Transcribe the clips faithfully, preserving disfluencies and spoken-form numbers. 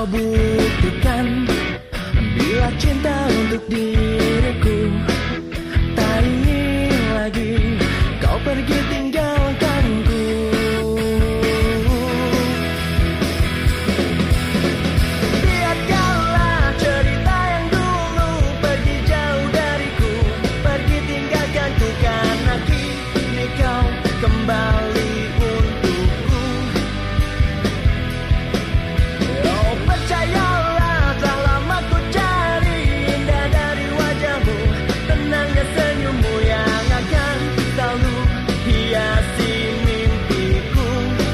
buktikan bila cinta untuk diriku tak ingin lagi kau pergi tinggalkanku. Biarkanlah cerita yang dulu pergi jauh dariku, pergi tinggalkanku karena kini kau kembali untukku. Oh percayalah, telah lama ku cari indah dari wajahmu, tenangnya senyummu yang akan selalu hiasi mimpiku.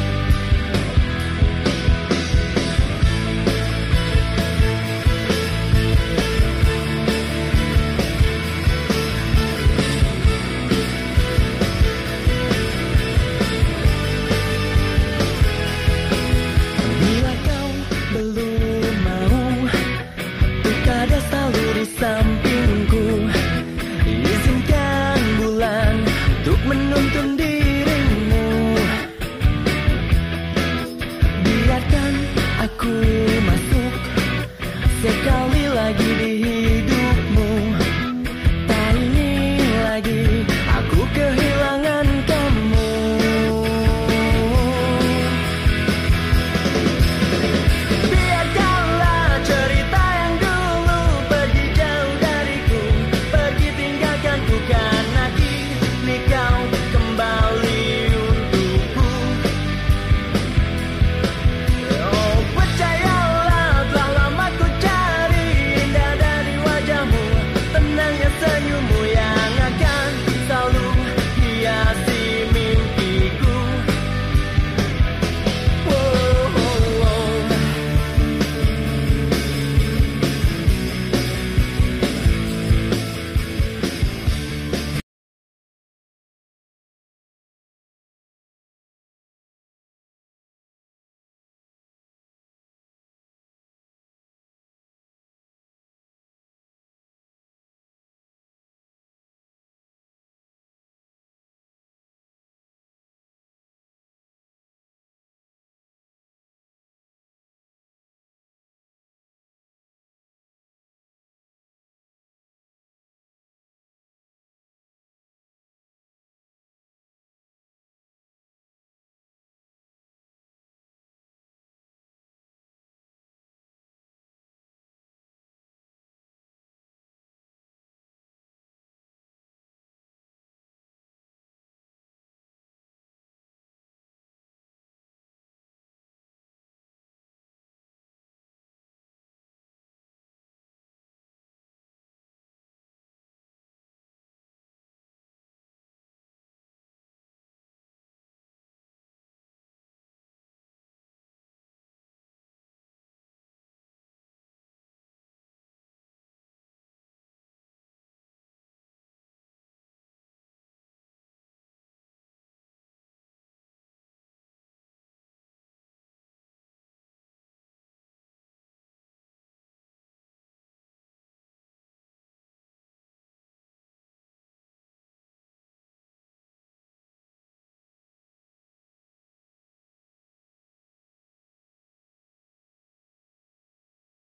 Bila kau belum mau untuk ada selalu di sampingku, izinkan bulan untuk menuntun dirimu. Biarkan aku